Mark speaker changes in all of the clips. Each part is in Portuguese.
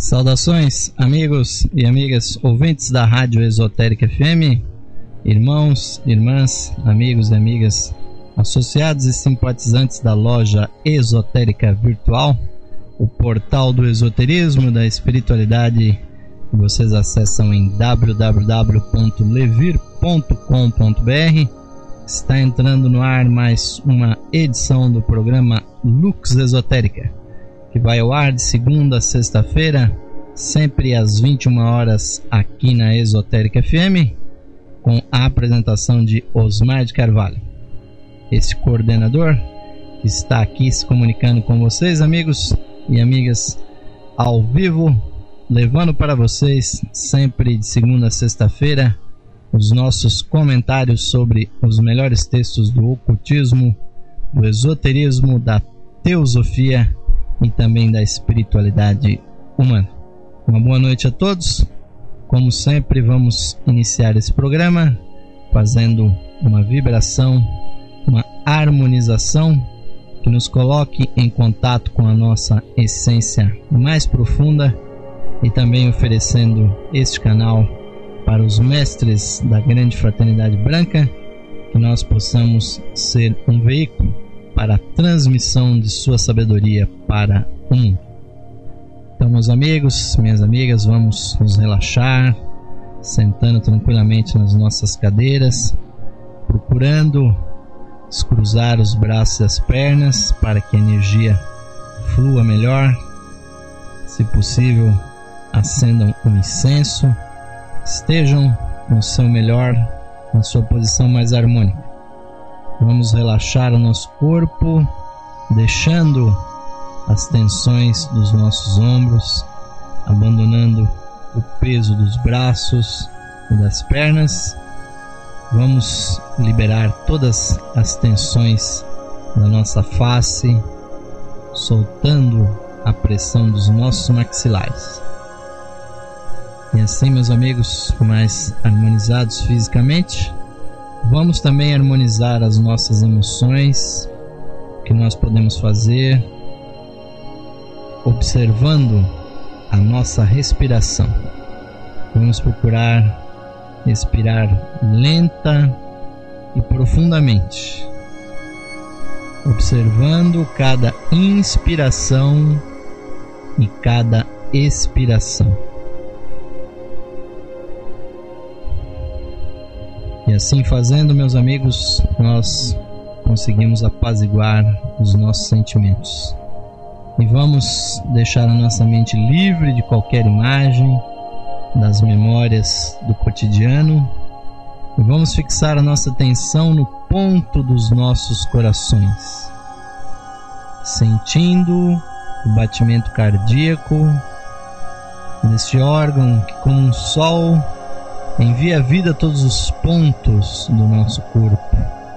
Speaker 1: Saudações, amigos e amigas ouvintes da Rádio Esotérica FM, irmãos, irmãs, amigos e amigas, associados e simpatizantes da loja Esotérica Virtual, o portal do esoterismo e da espiritualidade que vocês acessam em www.levir.com.br. Está entrando no ar mais uma edição do programa Lux Esotérica, que vai ao ar de segunda a sexta-feira, sempre às 21 horas aqui na Esotérica FM, com a apresentação de Osmar de Carvalho. Esse coordenador que está aqui se comunicando com vocês, amigos e amigas, ao vivo, levando para vocês, sempre de segunda a sexta-feira, os nossos comentários sobre os melhores textos do ocultismo, do esoterismo, da teosofia e também da espiritualidade humana. Uma boa noite a todos. Como sempre, vamos iniciar esse programa fazendo uma vibração, uma harmonização que nos coloque em contato com a nossa essência mais profunda e também oferecendo este canal para os mestres da grande fraternidade branca, que nós possamos ser um veículo para a transmissão de sua sabedoria para o mundo. Então, meus amigos, minhas amigas, vamos nos relaxar, sentando tranquilamente nas nossas cadeiras, procurando descruzar os braços e as pernas para que a energia flua melhor. Se possível, acendam um incenso, estejam no seu melhor, na sua posição mais harmônica. Vamos relaxar o nosso corpo, deixando as tensões dos nossos ombros, abandonando o peso dos braços e das pernas. Vamos liberar todas as tensões da nossa face, soltando a pressão dos nossos maxilares. E assim, meus amigos, mais harmonizados fisicamente, vamos também harmonizar as nossas emoções, que nós podemos fazer observando a nossa respiração. Vamos procurar respirar lenta e profundamente, observando cada inspiração e cada expiração. E assim fazendo, meus amigos, nós conseguimos apaziguar os nossos sentimentos. E vamos deixar a nossa mente livre de qualquer imagem, das memórias do cotidiano. E vamos fixar a nossa atenção no ponto dos nossos corações, sentindo o batimento cardíaco deste órgão que, como um sol, envia vida a todos os pontos do nosso corpo.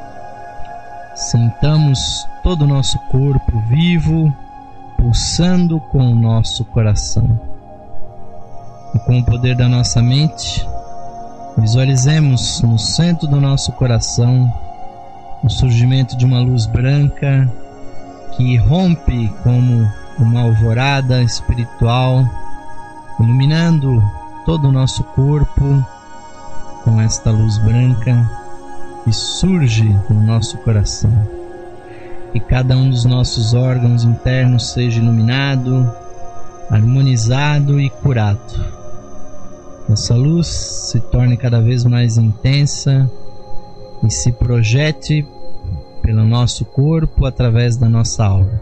Speaker 1: Sintamos todo o nosso corpo vivo, pulsando com o nosso coração. E com o poder da nossa mente, visualizemos no centro do nosso coração o surgimento de uma luz branca que rompe como uma alvorada espiritual, iluminando todo o nosso corpo com esta luz branca que surge no nosso coração. Que cada um dos nossos órgãos internos seja iluminado, harmonizado e curado. Essa luz se torne cada vez mais intensa e se projete pelo nosso corpo através da nossa aura.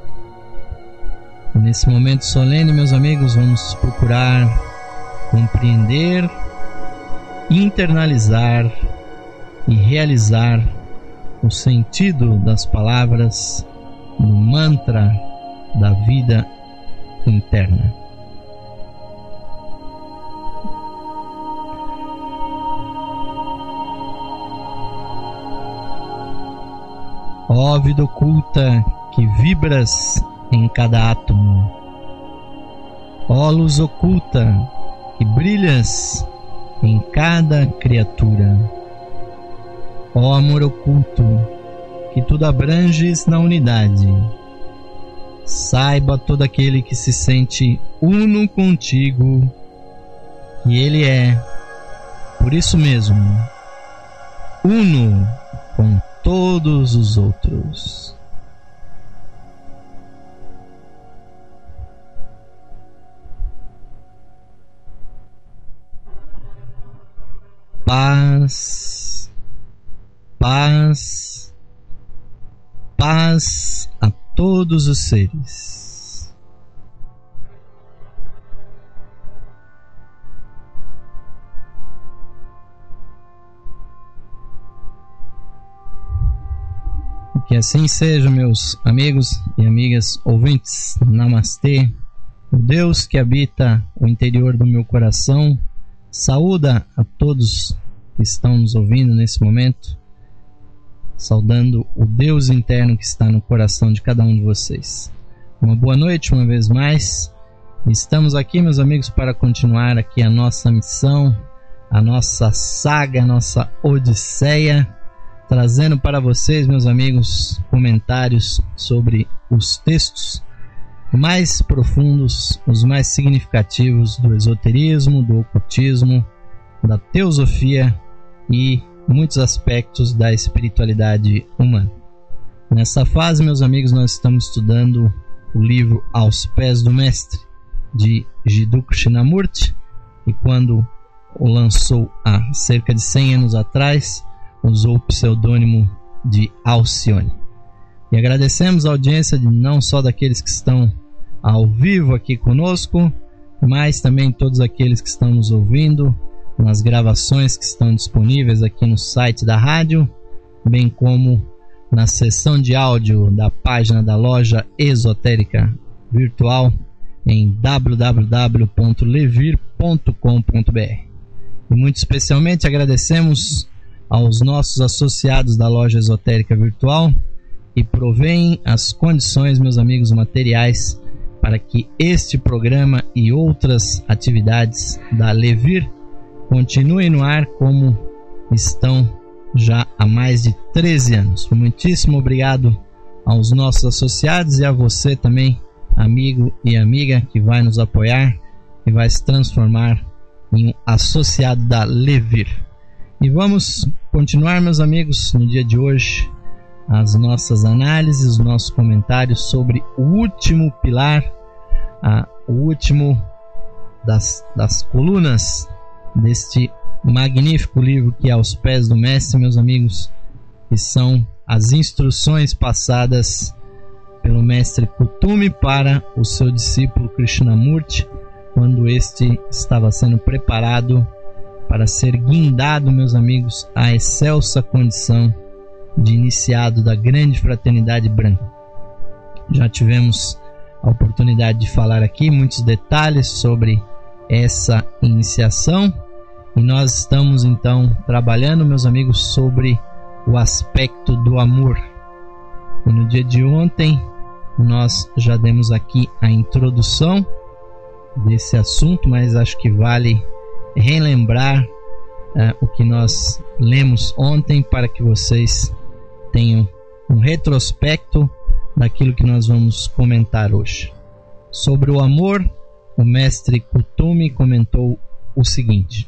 Speaker 1: E nesse momento solene, meus amigos, vamos procurar compreender, internalizar e realizar o sentido das palavras do mantra da vida interna. Ó vida oculta que vibras em cada átomo, ó luz oculta que brilhas em cada criatura, ó amor oculto que tudo abranges na unidade, Saiba, todo aquele que se sente uno contigo, que ele é, por isso mesmo, uno com todos os outros. Paz, paz, paz a todos os seres. Que assim seja, meus amigos e amigas ouvintes. Namastê. O Deus que habita o interior do meu coração saúda a todos que estão nos ouvindo nesse momento, saudando o Deus interno que está no coração de cada um de vocês. Uma boa noite uma vez mais. Estamos aqui, meus amigos, para continuar aqui a nossa missão, a nossa saga, a nossa odisseia, trazendo para vocês, meus amigos, comentários sobre os textos mais profundos, os mais significativos do esoterismo, do ocultismo, da teosofia e muitos aspectos da espiritualidade humana. Nessa fase, meus amigos, nós estamos estudando o livro Aos Pés do Mestre, de Jiddu Krishnamurti, e quando o lançou há cerca de 100 anos atrás, usou o pseudônimo de Alcione. E agradecemos a audiência de não só daqueles que estão ao vivo aqui conosco, mas também todos aqueles que estão nos ouvindo nas gravações que estão disponíveis aqui no site da rádio, bem como na seção de áudio da página da loja esotérica virtual em www.levir.com.br. E muito especialmente agradecemos aos nossos associados da loja esotérica virtual, e provém as condições, meus amigos, materiais para que este programa e outras atividades da Levir continuem no ar como estão já há mais de 13 anos. Muitíssimo obrigado aos nossos associados e a você também, amigo e amiga, que vai nos apoiar e vai se transformar em um associado da Levir. E vamos continuar, meus amigos, no dia de hoje, as nossas análises, os nossos comentários sobre o último pilar, o último das colunas deste magnífico livro que é Aos Pés do Mestre, meus amigos, que são as instruções passadas pelo mestre Kuthumi para o seu discípulo Krishnamurti, quando este estava sendo preparado para ser guindado, meus amigos, à excelsa condição de iniciado da grande fraternidade branca. Já tivemos a oportunidade de falar aqui muitos detalhes sobre essa iniciação, e nós estamos então trabalhando, meus amigos, sobre o aspecto do amor. E no dia de ontem nós já demos aqui a introdução desse assunto, mas acho que vale relembrar o que nós lemos ontem para que vocês tenham um retrospecto daquilo que nós vamos comentar hoje. Sobre o amor, o mestre Kuthumi comentou o seguinte: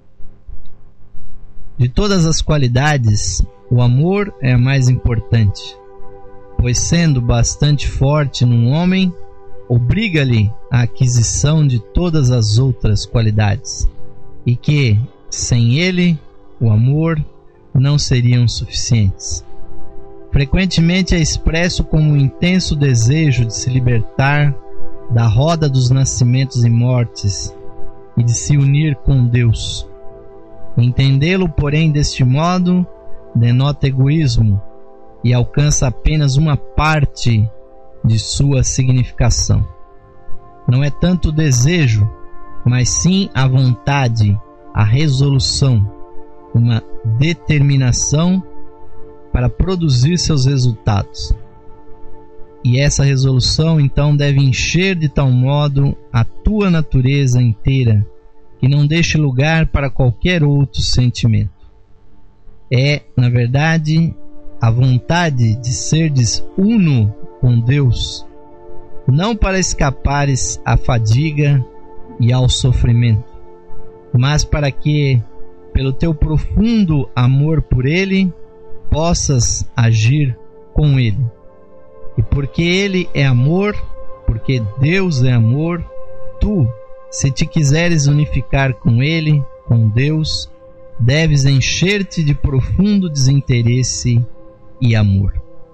Speaker 1: de todas as qualidades, o amor é a mais importante, pois sendo bastante forte num homem, obriga-lhe a aquisição de todas as outras qualidades, e que, sem ele, o amor não seriam suficientes. Frequentemente é expresso como um intenso desejo de se libertar da roda dos nascimentos e mortes e de se unir com Deus. Entendê-lo, porém, deste modo, denota egoísmo e alcança apenas uma parte de sua significação. Não é tanto o desejo, mas sim a vontade, a resolução, uma determinação para produzir seus resultados. E essa resolução então deve encher de tal modo a tua natureza inteira que não deixe lugar para qualquer outro sentimento. É, na verdade, a vontade de serdes uno com Deus não para escapares à fadiga e ao sofrimento, mas para que, pelo teu profundo amor por Ele, possas agir com Ele. E porque Ele é amor, porque Deus é amor, tu, se te quiseres unificar com Ele, com Deus, deves encher-te de profundo desinteresse e amor.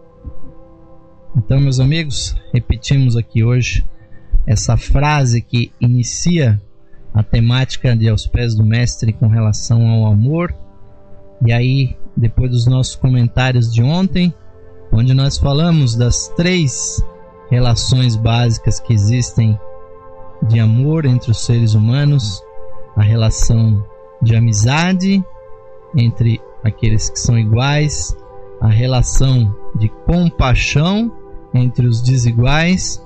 Speaker 1: Então, meus amigos, repetimos aqui hoje essa frase que inicia a temática de Aos Pés do Mestre com relação ao amor. E aí, depois dos nossos comentários de ontem, onde nós falamos das 3 relações básicas que existem de amor entre os seres humanos, a relação de amizade entre aqueles que são iguais, a relação de compaixão entre os desiguais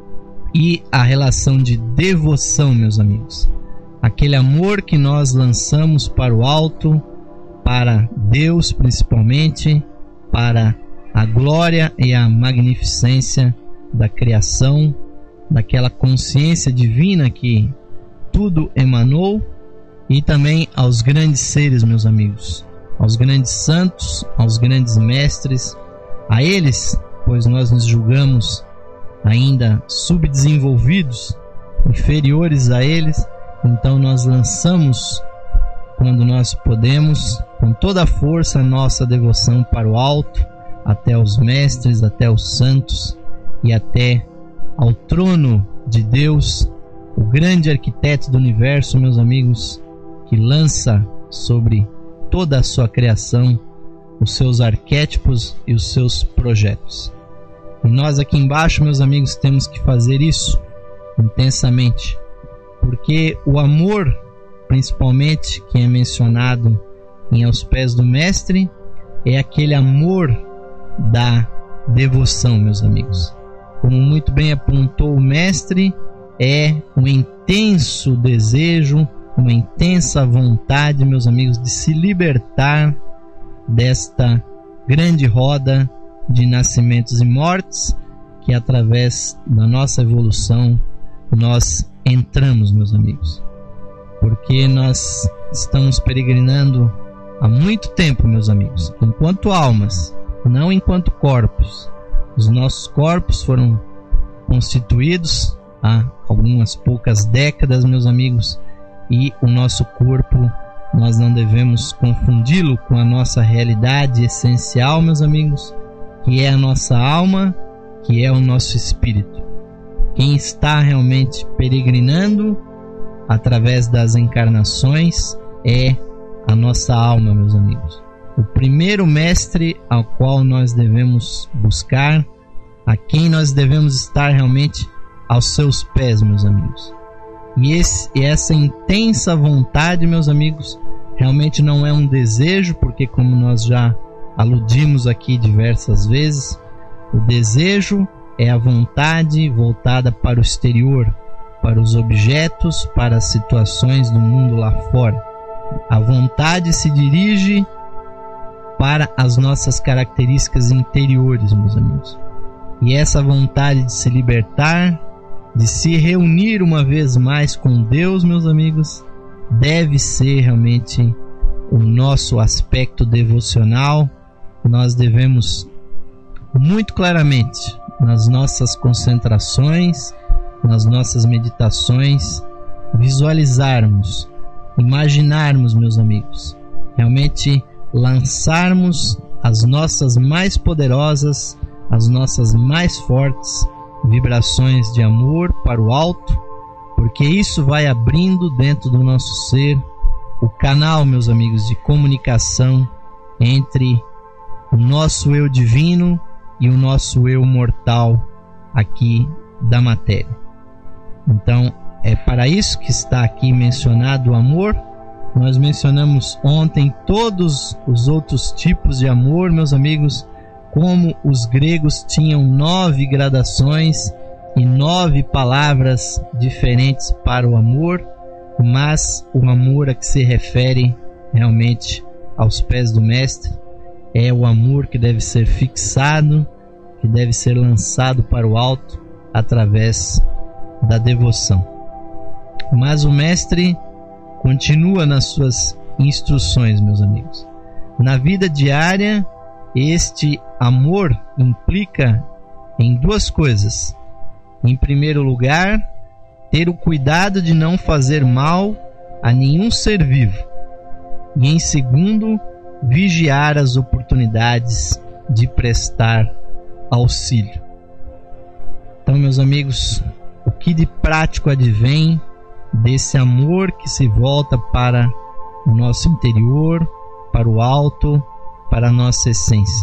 Speaker 1: e a relação de devoção, meus amigos. Aquele amor que nós lançamos para o alto, para Deus principalmente, para a glória e a magnificência da criação, daquela consciência divina que tudo emanou, e também aos grandes seres, meus amigos, aos grandes santos, aos grandes mestres, a eles, pois nós nos julgamos ainda subdesenvolvidos, inferiores a eles, então nós lançamos, quando nós podemos, com toda a força, a nossa devoção para o alto, até os mestres, até os santos e até ao trono de Deus, o grande arquiteto do universo, meus amigos, que lança sobre toda a sua criação os seus arquétipos e os seus projetos. E nós aqui embaixo, meus amigos, temos que fazer isso intensamente, porque o amor, principalmente, que é mencionado em Aos Pés do Mestre, é aquele amor da devoção, meus amigos. Como muito bem apontou o Mestre, é um intenso desejo, uma intensa vontade, meus amigos, de se libertar desta grande roda de nascimentos e mortes que, através da nossa evolução, nós entramos, meus amigos. Porque nós estamos peregrinando há muito tempo, meus amigos, enquanto almas, não enquanto corpos. Os nossos corpos foram constituídos há algumas poucas décadas, meus amigos, e o nosso corpo, nós não devemos confundi-lo com a nossa realidade essencial, meus amigos, que é a nossa alma, que é o nosso espírito. Quem está realmente peregrinando através das encarnações é a nossa alma, meus amigos. O primeiro mestre ao qual nós devemos buscar, a quem nós devemos estar realmente aos seus pés, meus amigos. E essa intensa vontade, meus amigos, realmente não é um desejo, porque, como nós já aludimos aqui diversas vezes, o desejo é a vontade voltada para o exterior, para os objetos, para as situações do mundo lá fora. A vontade se dirige para as nossas características interiores, meus amigos. E essa vontade de se libertar, de se reunir uma vez mais com Deus, meus amigos, deve ser realmente o nosso aspecto devocional. Nós devemos muito claramente, nas nossas concentrações, nas nossas meditações, visualizarmos, imaginarmos, meus amigos, realmente lançarmos as nossas mais poderosas, as nossas mais fortes vibrações de amor para o alto, porque isso vai abrindo dentro do nosso ser o canal, meus amigos, de comunicação entre o nosso eu divino e o nosso eu mortal aqui da matéria. Então, é para isso que está aqui mencionado o amor. Nós mencionamos ontem todos os outros tipos de amor, meus amigos, como os gregos tinham 9 gradações e 9 palavras diferentes para o amor, mas o amor a que se refere realmente aos pés do Mestre é o amor que deve ser fixado, que deve ser lançado para o alto através da devoção. Mas o Mestre continua nas suas instruções, meus amigos. Na vida diária, este amor implica em duas coisas. Em primeiro lugar, ter o cuidado de não fazer mal a nenhum ser vivo. E em segundo, vigiar as oportunidades de prestar auxílio. Então, meus amigos, o que de prático advém desse amor que se volta para o nosso interior, para o alto, para a nossa essência?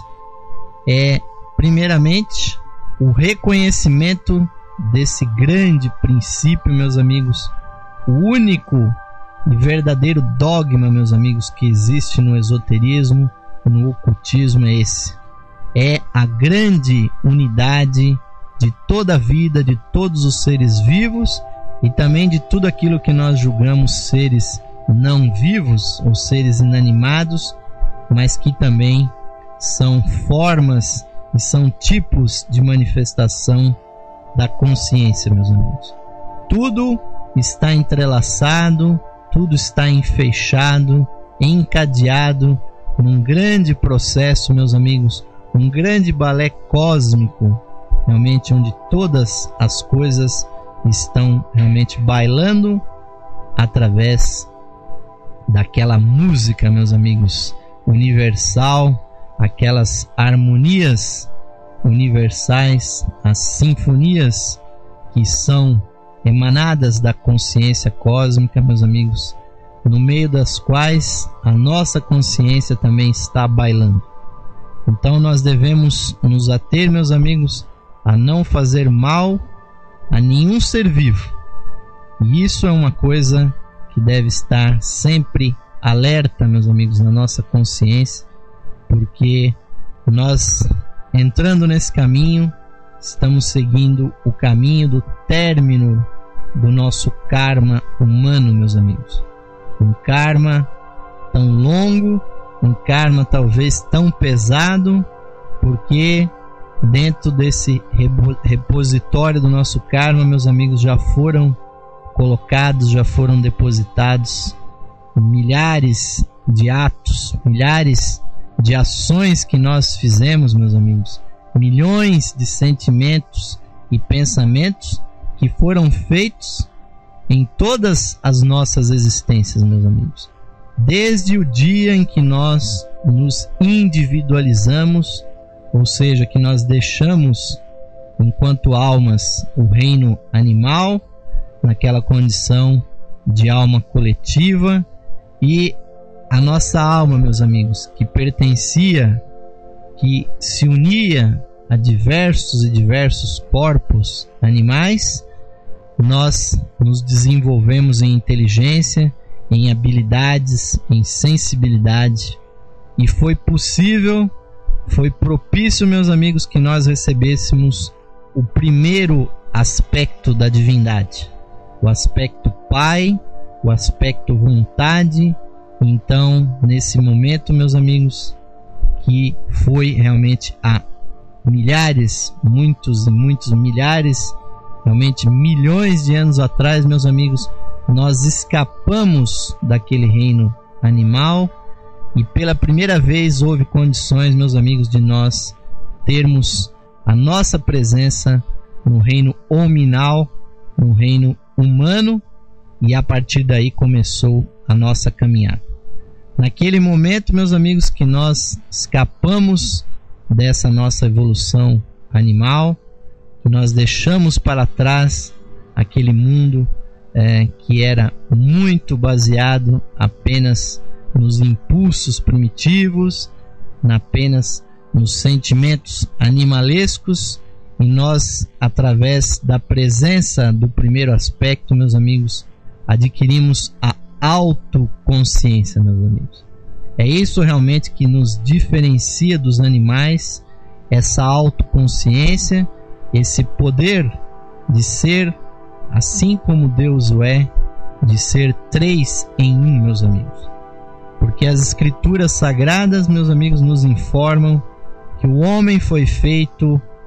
Speaker 1: É, primeiramente, o reconhecimento desse grande princípio, meus amigos, o único e verdadeiro dogma, meus amigos, que existe no esoterismo, no ocultismo, é esse. É a grande unidade de toda a vida, de todos os seres vivos e também de tudo aquilo que nós julgamos seres não vivos ou seres inanimados, mas que também são formas e são tipos de manifestação da consciência, meus amigos. Tudo está entrelaçado, tudo está enfeixado, encadeado num grande processo, meus amigos, um grande balé cósmico, realmente onde todas as coisas estão realmente bailando através daquela música, meus amigos, universal, aquelas harmonias universais, as sinfonias que são emanadas da consciência cósmica, meus amigos, no meio das quais a nossa consciência também está bailando. Então nós devemos nos ater, meus amigos, a não fazer mal a nenhum ser vivo. E isso é uma coisa que deve estar sempre alerta, meus amigos, na nossa consciência, porque nós, entrando nesse caminho, estamos seguindo o caminho do término do nosso karma humano, meus amigos. Um karma tão longo, um karma talvez tão pesado, porque dentro desse repositório do nosso karma, meus amigos, já foram colocados, já foram depositados milhares de atos, milhares de ações que nós fizemos, meus amigos, milhões de sentimentos e pensamentos que foram feitos em todas as nossas existências, meus amigos. Desde o dia em que nós nos individualizamos, ou seja, que nós deixamos, enquanto almas, o reino animal, naquela condição de alma coletiva, e a nossa alma, meus amigos, que pertencia, que se unia a diversos e diversos corpos animais, nós nos desenvolvemos em inteligência, em habilidades, em sensibilidade, e foi possível, foi propício, meus amigos, que nós recebêssemos o primeiro aspecto da divindade, o aspecto Pai, o aspecto vontade. Então, nesse momento, meus amigos, que foi realmente há milhares, muitos e muitos milhares, realmente milhões de anos atrás, meus amigos, nós escapamos daquele reino animal e pela primeira vez houve condições, meus amigos, de nós termos a nossa presença no reino hominal, no reino humano, e a partir daí começou a nossa caminhada. Naquele momento, meus amigos, que nós escapamos dessa nossa evolução animal, que nós deixamos para trás aquele mundo que era muito baseado apenas nos impulsos primitivos, apenas nos sentimentos animalescos, e nós, através da presença do primeiro aspecto, meus amigos, adquirimos a autoconsciência, meus amigos. É isso realmente que nos diferencia dos animais, essa autoconsciência, esse poder de ser assim como Deus o é, de ser 3 em 1, meus amigos. Porque as escrituras sagradas, meus amigos, nos informam que o homem foi feito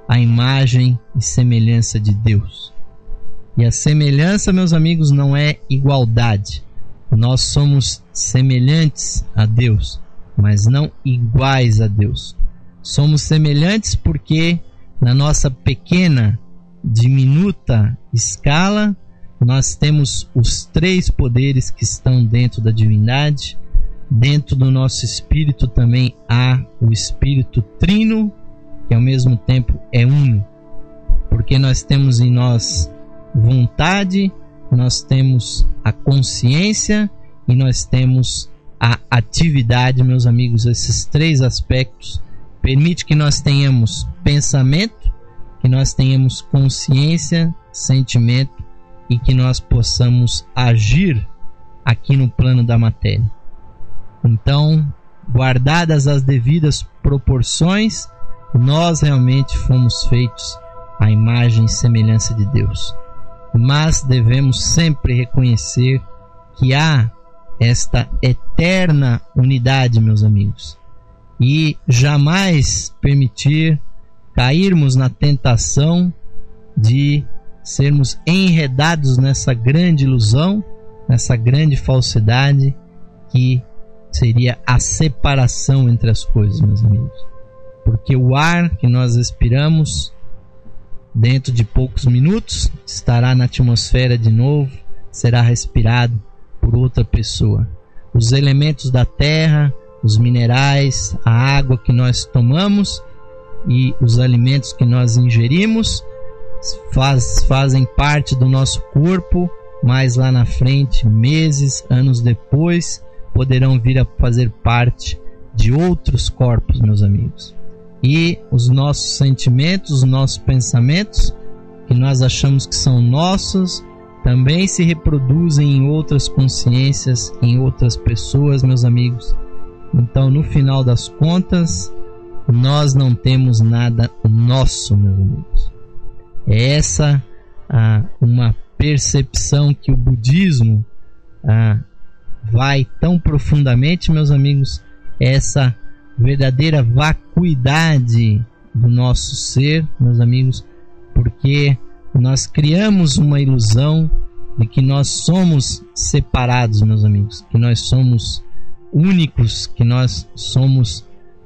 Speaker 1: a imagem e semelhança de Deus. E a semelhança, meus amigos, não é igualdade. Nós somos semelhantes a Deus, mas não iguais a Deus. Somos semelhantes porque na nossa pequena, diminuta escala, nós temos os 3 poderes que estão dentro da divindade. Dentro do nosso espírito também há o espírito trino, que ao mesmo tempo é uno, porque nós temos em nós vontade, nós temos a consciência e nós temos a atividade, meus amigos. Esses 3 aspectos permite que nós tenhamos pensamento, que nós tenhamos consciência, sentimento e que nós possamos agir aqui no plano da matéria. Então, guardadas as devidas proporções, nós realmente fomos feitos à imagem e semelhança de Deus. Mas devemos sempre reconhecer que há esta eterna unidade, meus amigos, e jamais permitir cairmos na tentação de sermos enredados nessa grande ilusão, nessa grande falsidade que seria a separação entre as coisas, meus amigos. Porque o ar que nós respiramos, dentro de poucos minutos, estará na atmosfera de novo, será respirado por outra pessoa. Os elementos da terra, os minerais, a água que nós tomamos e os alimentos que nós ingerimos fazem parte do nosso corpo, mas lá na frente, meses, anos depois, poderão vir a fazer parte de outros corpos, meus amigos. E os nossos sentimentos, os nossos pensamentos, que nós achamos que são nossos, também se reproduzem em outras consciências, em outras pessoas, meus amigos. Então, no final das contas, nós não temos nada nosso, meus amigos. É essa uma percepção que o budismo vai tão profundamente, meus amigos, essa verdadeira vacuidade do nosso ser, meus amigos, porque nós criamos uma ilusão de que nós somos separados, meus amigos, que nós somos únicos, que nós somos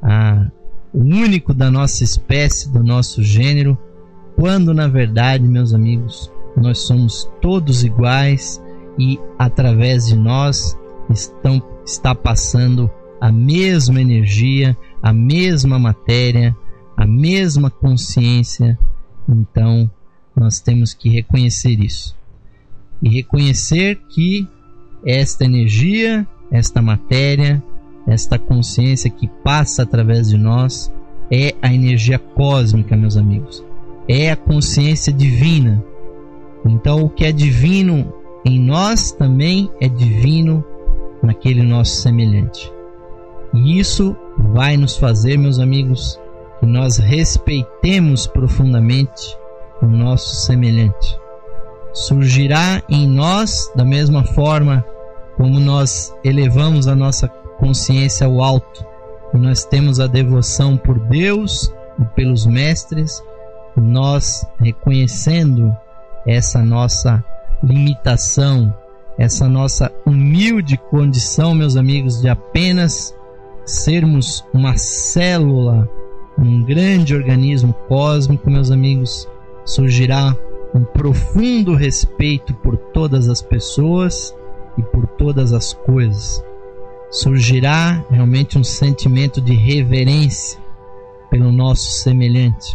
Speaker 1: o único da nossa espécie, do nosso gênero, quando na verdade, meus amigos, nós somos todos iguais e através de nós está passando a mesma energia, a mesma matéria, a mesma consciência. Então nós temos que reconhecer isso e reconhecer que esta energia, esta matéria, esta consciência que passa através de nós é a energia cósmica, meus amigos, é a consciência divina. Então o que é divino em nós também é divino naquele nosso semelhante. E isso vai nos fazer, meus amigos, que nós respeitemos profundamente o nosso semelhante. Surgirá em nós, da mesma forma como nós elevamos a nossa consciência ao alto e nós temos a devoção por Deus e pelos mestres, nós reconhecendo essa nossa limitação, essa nossa humilde condição, meus amigos, de apenas sermos uma célula, um grande organismo cósmico, meus amigos, surgirá um profundo respeito por todas as pessoas e por todas as coisas. Surgirá realmente um sentimento de reverência pelo nosso semelhante.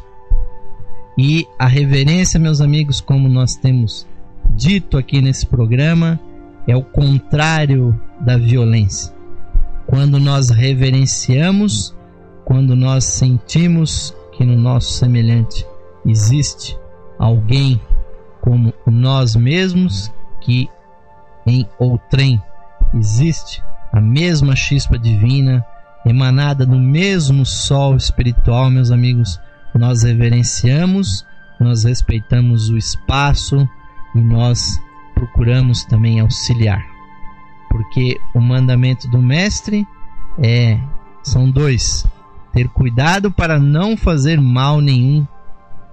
Speaker 1: E a reverência, meus amigos, como nós temos dito aqui nesse programa, é o contrário da violência. Quando nós reverenciamos, quando nós sentimos que no nosso semelhante existe alguém como nós mesmos, que em outrem existe a mesma chispa divina emanada do mesmo sol espiritual, meus amigos, nós reverenciamos, nós respeitamos o espaço e nós procuramos também auxiliar, porque o mandamento do mestre são 2: ter cuidado para não fazer mal nenhum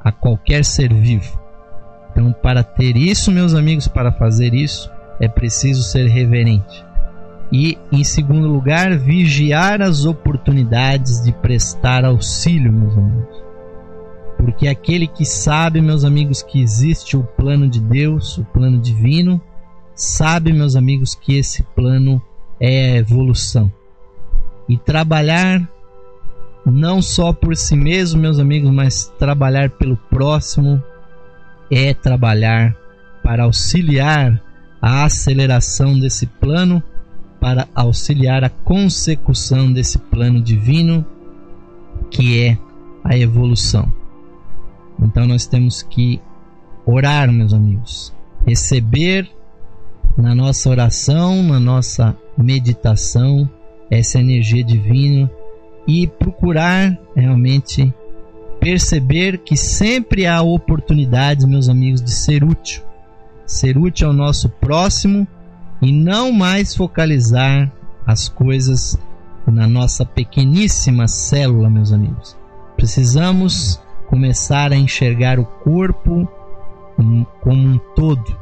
Speaker 1: a qualquer ser vivo. Então, para ter isso, meus amigos, para fazer isso, é preciso ser reverente. E, em segundo lugar, vigiar as oportunidades de prestar auxílio, meus amigos. Porque aquele que sabe, meus amigos, que existe o plano de Deus, o plano divino, sabe, meus amigos, que esse plano é a evolução. E trabalhar não só por si mesmo, meus amigos, mas trabalhar pelo próximo é trabalhar para auxiliar a aceleração desse plano, para auxiliar a consecução desse plano divino, que é a evolução. Então nós temos que orar, meus amigos, receber na nossa oração, na nossa meditação, essa energia divina e procurar realmente perceber que sempre há oportunidades, meus amigos, de ser útil ao nosso próximo e não mais focalizar as coisas na nossa pequeníssima célula, meus amigos. Precisamos começar a enxergar o corpo como um todo,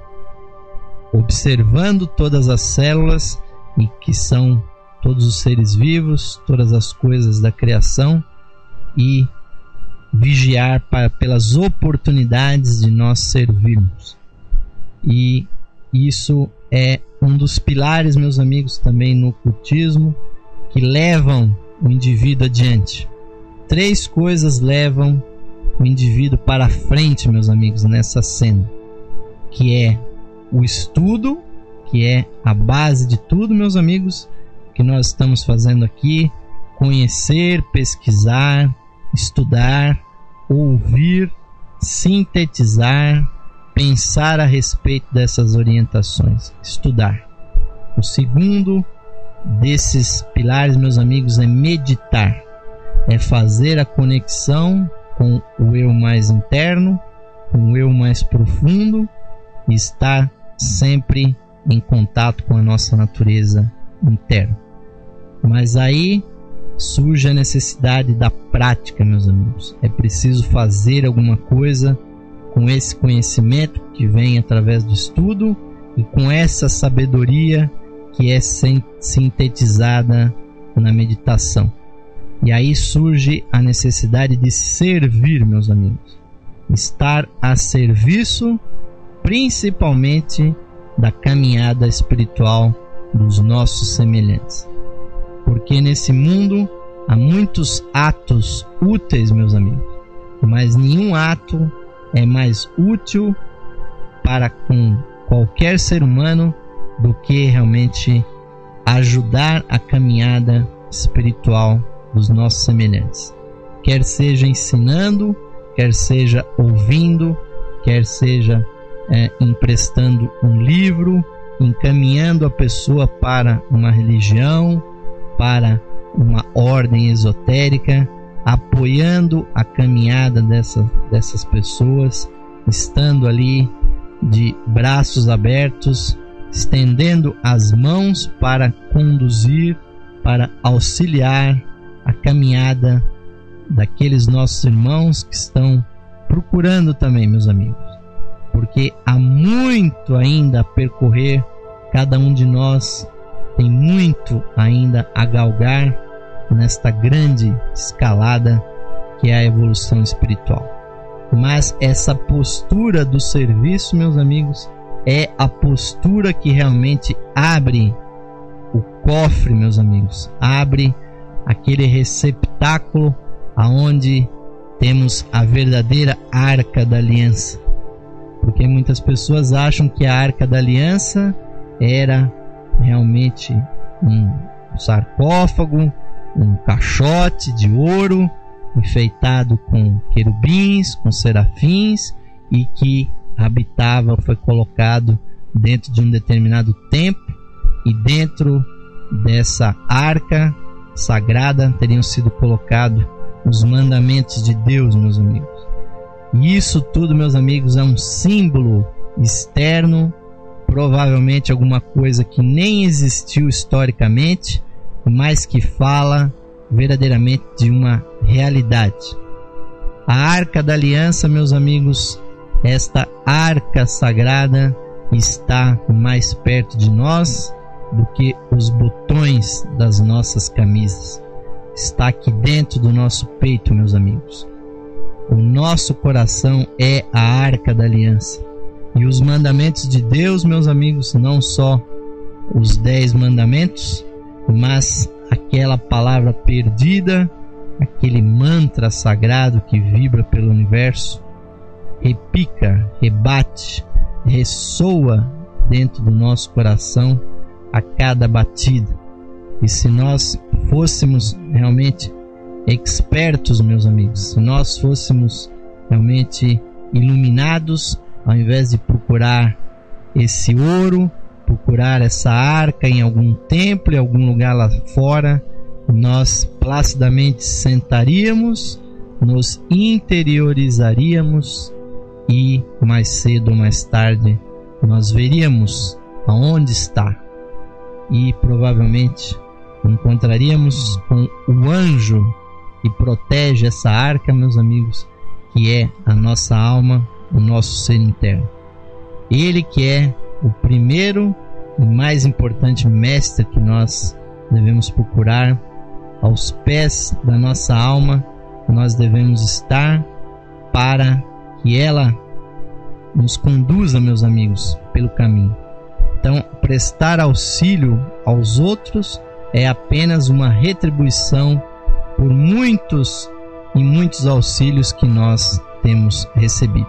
Speaker 1: observando todas as células e que são todos os seres vivos, todas as coisas da criação, e vigiar pelas oportunidades de nós servirmos. E isso é um dos pilares, meus amigos, também no ocultismo, que levam o indivíduo adiante. 3 coisas levam o indivíduo para frente, meus amigos, nessa cena, que é o estudo, que é a base de tudo, meus amigos, que nós estamos fazendo aqui: conhecer, pesquisar, estudar, ouvir, sintetizar, pensar a respeito dessas orientações, estudar. O segundo desses pilares, meus amigos, é meditar, é fazer a conexão com o eu mais interno, com o eu mais profundo, e estar sempre em contato com a nossa natureza interna. Mas aí surge a necessidade da prática, meus amigos. É preciso fazer alguma coisa com esse conhecimento que vem através do estudo e com essa sabedoria que é sintetizada na meditação. E aí surge a necessidade de servir, meus amigos. Estar a serviço, principalmente da caminhada espiritual dos nossos semelhantes. Porque nesse mundo há muitos atos úteis, meus amigos, mas nenhum ato é mais útil para com qualquer ser humano do que realmente ajudar a caminhada espiritual dos nossos semelhantes. Quer seja ensinando, quer seja ouvindo, quer seja emprestando um livro, encaminhando a pessoa para uma religião, para uma ordem esotérica, apoiando a caminhada dessas pessoas, estando ali de braços abertos, estendendo as mãos para conduzir, para auxiliar a caminhada daqueles nossos irmãos que estão procurando também, meus amigos, porque há muito ainda a percorrer. Cada um de nós tem muito ainda a galgar nesta grande escalada que é a evolução espiritual. Mas essa postura do serviço, meus amigos, é a postura que realmente abre o cofre, meus amigos, abre aquele receptáculo aonde temos a verdadeira Arca da Aliança. Porque muitas pessoas acham que a Arca da Aliança era realmente um sarcófago, um caixote de ouro enfeitado com querubins, com serafins, e que habitava, foi colocado dentro de um determinado templo, e dentro dessa arca sagrada teriam sido colocados os mandamentos de Deus, meus amigos. E isso tudo, meus amigos, é um símbolo externo, provavelmente alguma coisa que nem existiu historicamente, mas que fala verdadeiramente de uma realidade. A Arca da Aliança, meus amigos, esta arca sagrada está mais perto de nós do que os botões das nossas camisas. Está aqui dentro do nosso peito, meus amigos. O nosso coração é a Arca da Aliança. E os mandamentos de Deus, meus amigos, não só os 10 mandamentos, mas aquela palavra perdida, aquele mantra sagrado que vibra pelo universo, repica, rebate, ressoa dentro do nosso coração a cada batida. E se nós fôssemos realmente expertos, meus amigos, se nós fôssemos realmente iluminados, ao invés de procurar esse ouro, procurar essa arca em algum templo, em algum lugar lá fora, nós placidamente sentaríamos, nos interiorizaríamos e mais cedo ou mais tarde nós veríamos aonde está e provavelmente encontraríamos com o anjo que protege essa arca, meus amigos, que é a nossa alma, o nosso ser interno. Ele que é o primeiro e mais importante mestre que nós devemos procurar. Aos pés da nossa alma nós devemos estar para que ela nos conduza, meus amigos, pelo caminho. Então, prestar auxílio aos outros é apenas uma retribuição por muitos e muitos auxílios que nós temos recebido.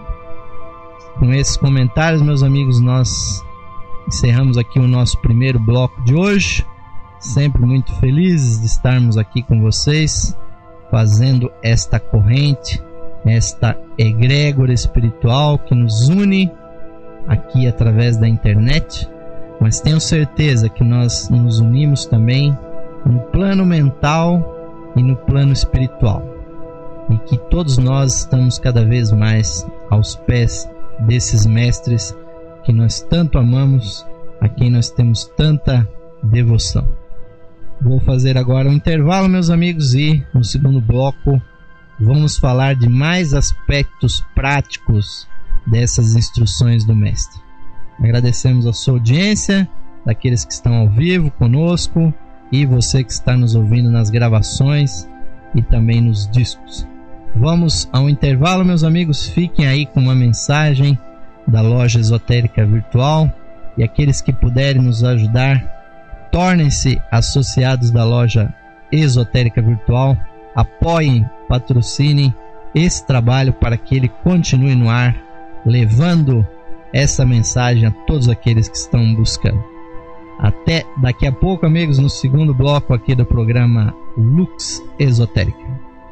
Speaker 1: Com esses comentários, meus amigos, nós encerramos aqui o nosso primeiro bloco de hoje. Sempre muito felizes de estarmos aqui com vocês, fazendo esta corrente, esta egrégora espiritual que nos une aqui através da internet. Mas tenho certeza que nós nos unimos também no plano mental e no plano espiritual. E que todos nós estamos cada vez mais aos pés desses mestres que nós tanto amamos, a quem nós temos tanta devoção. Vou fazer agora um intervalo, meus amigos, e no segundo bloco vamos falar de mais aspectos práticos dessas instruções do mestre. Agradecemos a sua audiência, daqueles que estão ao vivo conosco e você que está nos ouvindo nas gravações e também nos discos. Vamos ao intervalo, meus amigos. Fiquem aí com uma mensagem da Loja Esotérica Virtual, e aqueles que puderem nos ajudar, tornem-se associados da Loja Esotérica Virtual, apoiem, patrocinem esse trabalho para que ele continue no ar, levando essa mensagem a todos aqueles que estão buscando. Até daqui a pouco, amigos, no segundo bloco aqui do programa Lux Esotérica.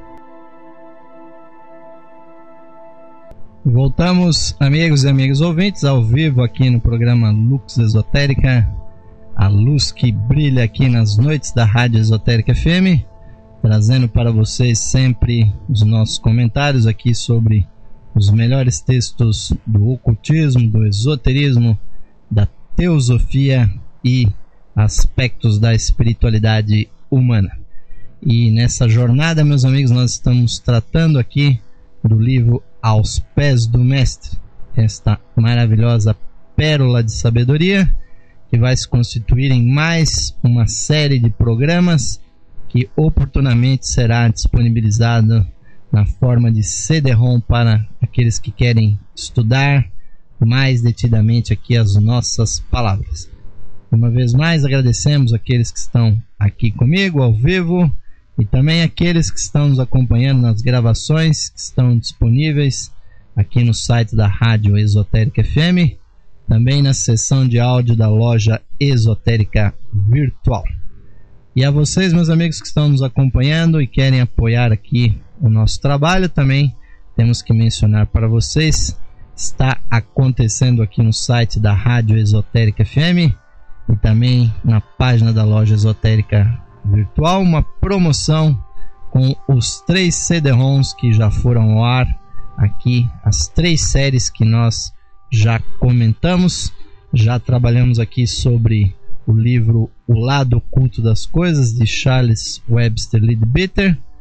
Speaker 1: Voltamos, amigos e amigas ouvintes, ao vivo aqui no programa Lux Esotérica, a luz que brilha aqui nas noites da Rádio Esotérica FM, trazendo para vocês sempre os nossos comentários aqui sobre os melhores textos do ocultismo, do esoterismo, da teosofia e aspectos da espiritualidade humana. E nessa jornada, meus amigos, nós estamos tratando aqui do livro Aos Pés do Mestre, esta maravilhosa pérola de sabedoria, que vai se constituir em mais uma série de programas que oportunamente será disponibilizado na forma de CD-ROM para aqueles que querem estudar mais detidamente aqui as nossas palavras. Uma vez mais, agradecemos aqueles que estão aqui comigo ao vivo e também aqueles que estão nos acompanhando nas gravações que estão disponíveis aqui no site da Rádio Esotérica FM, também na seção de áudio da Loja Esotérica Virtual. E a vocês, meus amigos que estão nos acompanhando e querem apoiar aqui o nosso trabalho, também temos que mencionar para vocês, está acontecendo aqui no site da Rádio Esotérica FM e também na página da Loja Esotérica Virtual, uma promoção com os 3 CD-ROMs que já foram ao ar aqui, as 3 séries que nós já comentamos. Já trabalhamos aqui sobre o livro O Lado Oculto das Coisas, de Charles Webster Leadbeater.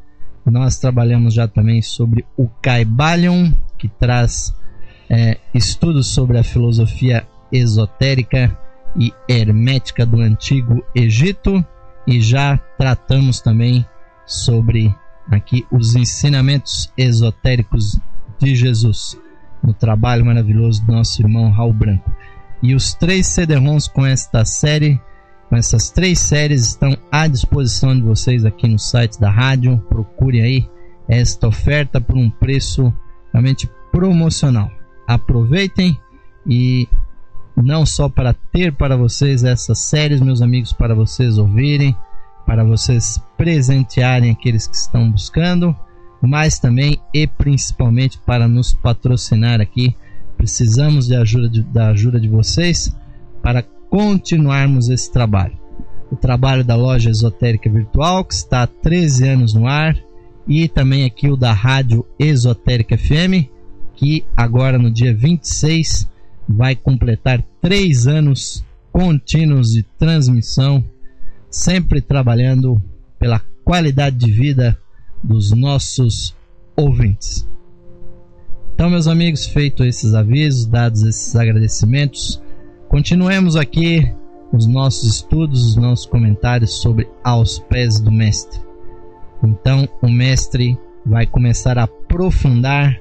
Speaker 1: Nós trabalhamos já também sobre o Kybalion, que traz estudos sobre a filosofia esotérica e hermética do Antigo Egito, e já tratamos também sobre aqui os ensinamentos esotéricos de Jesus, no trabalho maravilhoso do nosso irmão Raul Branco. E os 3 CD-ROMs com essas 3 séries estão à disposição de vocês aqui no site da rádio. Procure aí esta oferta por um preço realmente promocional. Aproveitem, e não só para ter para vocês essas séries, meus amigos, para vocês ouvirem, para vocês presentearem aqueles que estão buscando, mas também e principalmente para nos patrocinar aqui. Precisamos da ajuda de vocês para continuarmos esse trabalho. O trabalho da Loja Esotérica Virtual, que está há 13 anos no ar, e também aqui o da Rádio Esotérica FM, que agora no dia 26 vai completar 3 anos contínuos de transmissão, sempre trabalhando pela qualidade de vida dos nossos ouvintes. Então, meus amigos, feitos esses avisos, dados esses agradecimentos, continuemos aqui os nossos estudos, os nossos comentários sobre Aos Pés do Mestre. Então, o Mestre vai começar a aprofundar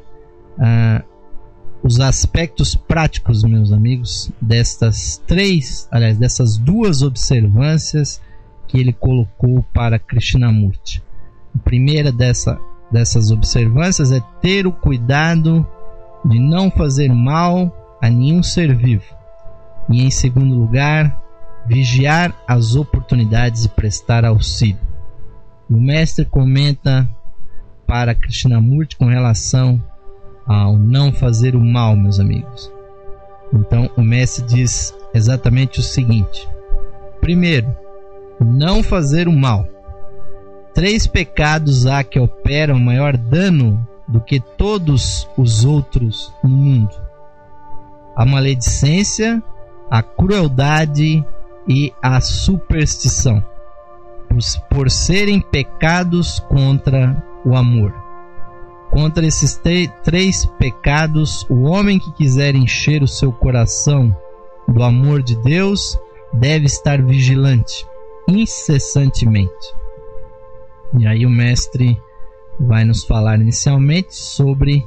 Speaker 1: os aspectos práticos, meus amigos, dessas 2 observâncias que ele colocou para Krishnamurti. A primeira dessas observâncias é ter o cuidado de não fazer mal a nenhum ser vivo. E em segundo lugar, vigiar as oportunidades e prestar auxílio. O mestre comenta para Krishnamurti com relação ao não fazer o mal, meus amigos. Então o mestre diz exatamente o seguinte: primeiro, não fazer o mal. 3 pecados há que operam maior dano do que todos os outros no mundo: a maledicência, a crueldade e a superstição, por serem pecados contra o amor. Contra esses 3 pecados, o homem que quiser encher o seu coração do amor de Deus deve estar vigilante, incessantemente. E aí o mestre vai nos falar inicialmente sobre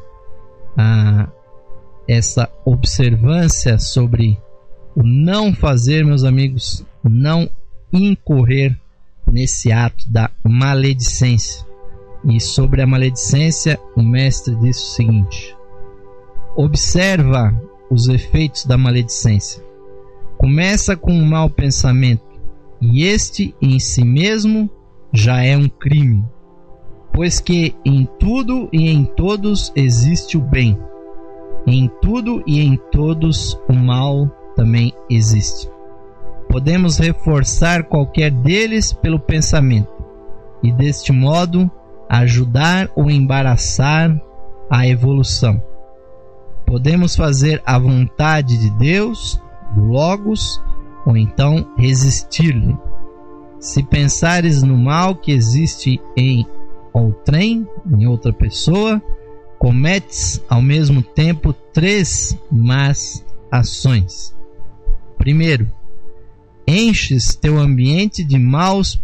Speaker 1: essa observância, sobre o não fazer, meus amigos, não incorrer nesse ato da maledicência. E sobre a maledicência, o mestre diz o seguinte: observa os efeitos da maledicência. Começa com um mau pensamento, e este em si mesmo já é um crime, pois que em tudo e em todos existe o bem, em tudo e em todos o mal também existe. Podemos reforçar qualquer deles pelo pensamento, e deste modo ajudar ou embaraçar a evolução. Podemos fazer a vontade de Deus, do Logos, ou então resistir-lhe. Se pensares no mal que existe em outrem, em outra pessoa, cometes ao mesmo tempo 3 más ações. Primeiro, enches teu ambiente de maus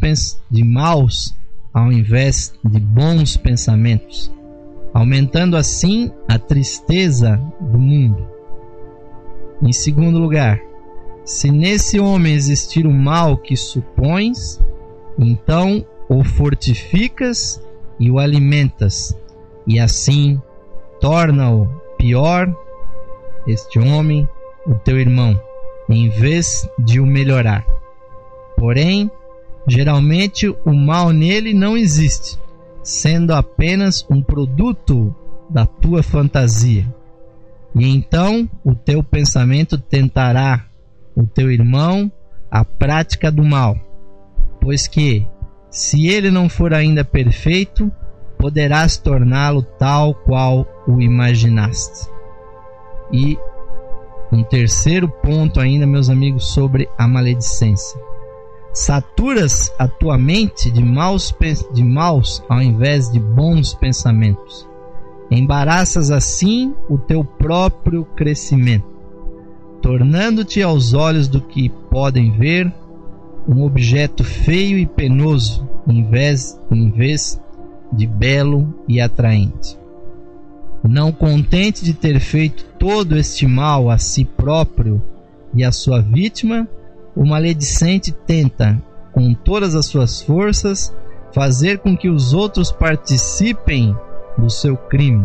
Speaker 1: ao invés de bons pensamentos, aumentando assim a tristeza do mundo. Em segundo lugar, se nesse homem existir o mal que supões, então o fortificas e o alimentas, e assim torna-o pior, este homem, o teu irmão, em vez de o melhorar. Porém, geralmente o mal nele não existe, sendo apenas um produto da tua fantasia. E então o teu pensamento tentará o teu irmão à prática do mal, pois que, se ele não for ainda perfeito, poderás torná-lo tal qual o imaginaste. E um terceiro ponto ainda, meus amigos, sobre a maledicência: Saturas a tua mente de maus ao invés de bons pensamentos. Embaraças assim o teu próprio crescimento, tornando-te aos olhos do que podem ver um objeto feio e penoso, em vez de belo e atraente. Não contente de ter feito todo este mal a si próprio e à sua vítima, o maledicente tenta, com todas as suas forças, fazer com que os outros participem do seu crime.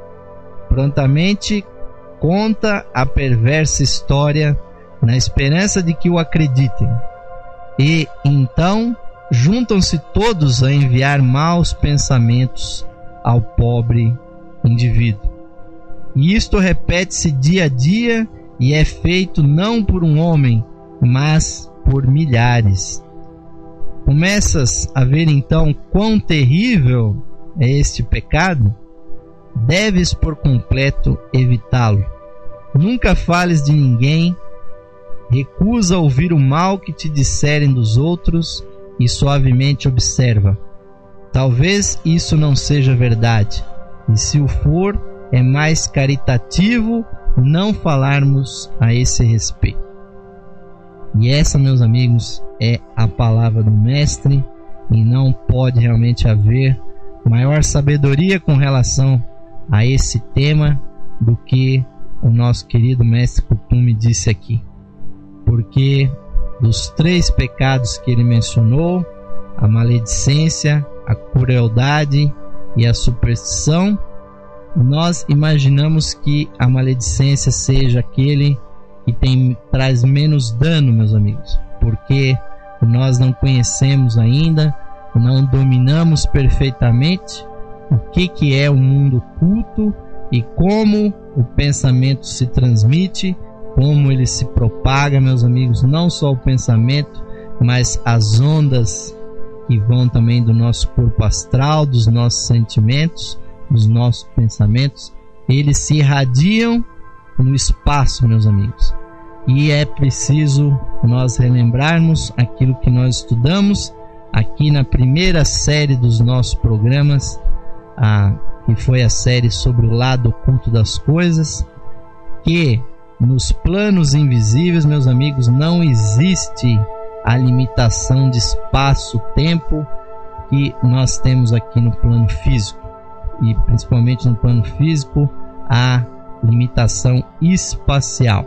Speaker 1: Prontamente conta a perversa história na esperança de que o acreditem. E então juntam-se todos a enviar maus pensamentos ao pobre indivíduo. E isto repete-se dia a dia e é feito não por um homem, mas por milhares. Começas a ver então quão terrível é este pecado? Deves por completo evitá-lo. Nunca fales de ninguém, recusa ouvir o mal que te disserem dos outros e suavemente observa. Talvez isso não seja verdade, e se o for, é mais caritativo não falarmos a esse respeito. E essa, meus amigos, é a palavra do Mestre, e não pode realmente haver maior sabedoria com relação a esse tema do que o nosso querido Mestre Kuthumi disse aqui. Porque dos 3 pecados que ele mencionou, a maledicência, a crueldade e a superstição, nós imaginamos que a maledicência seja aquele que traz menos dano, meus amigos, porque nós não conhecemos ainda, não dominamos perfeitamente o que é o mundo oculto e como o pensamento se transmite, como ele se propaga, meus amigos. Não só o pensamento, mas as ondas que vão também do nosso corpo astral, dos nossos sentimentos, dos nossos pensamentos, eles se irradiam no espaço, meus amigos. E é preciso nós relembrarmos aquilo que nós estudamos aqui na primeira série dos nossos programas, que foi a série sobre o lado oculto das coisas, que nos planos invisíveis, meus amigos, não existe a limitação de espaço-tempo que nós temos aqui no plano físico. E principalmente no plano físico, a limitação espacial.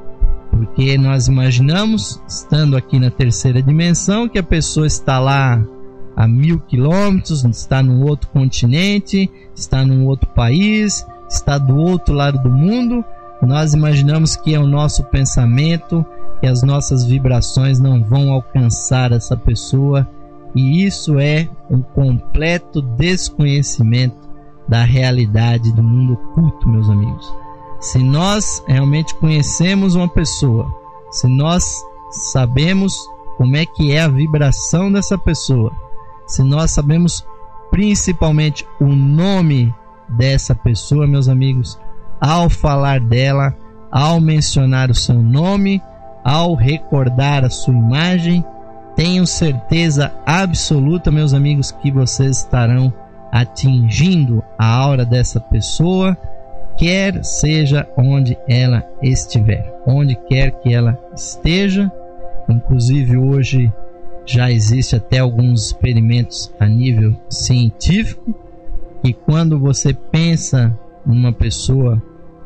Speaker 1: Porque nós imaginamos, estando aqui na terceira dimensão, que a pessoa está lá a 1000 quilômetros, está num outro continente, está num outro país, está do outro lado do mundo. Nós imaginamos que é o nosso pensamento, que as nossas vibrações não vão alcançar essa pessoa, e isso é um completo desconhecimento da realidade do mundo oculto, meus amigos. Se nós realmente conhecemos uma pessoa, se nós sabemos como é que é a vibração dessa pessoa, se nós sabemos principalmente o nome dessa pessoa, meus amigos, ao falar dela, ao mencionar o seu nome, ao recordar a sua imagem, tenho certeza absoluta, meus amigos, que vocês estarão atingindo a aura dessa pessoa, quer seja onde ela estiver, onde quer que ela esteja. Inclusive hoje já existe até alguns experimentos a nível científico, que quando você pensa numa pessoa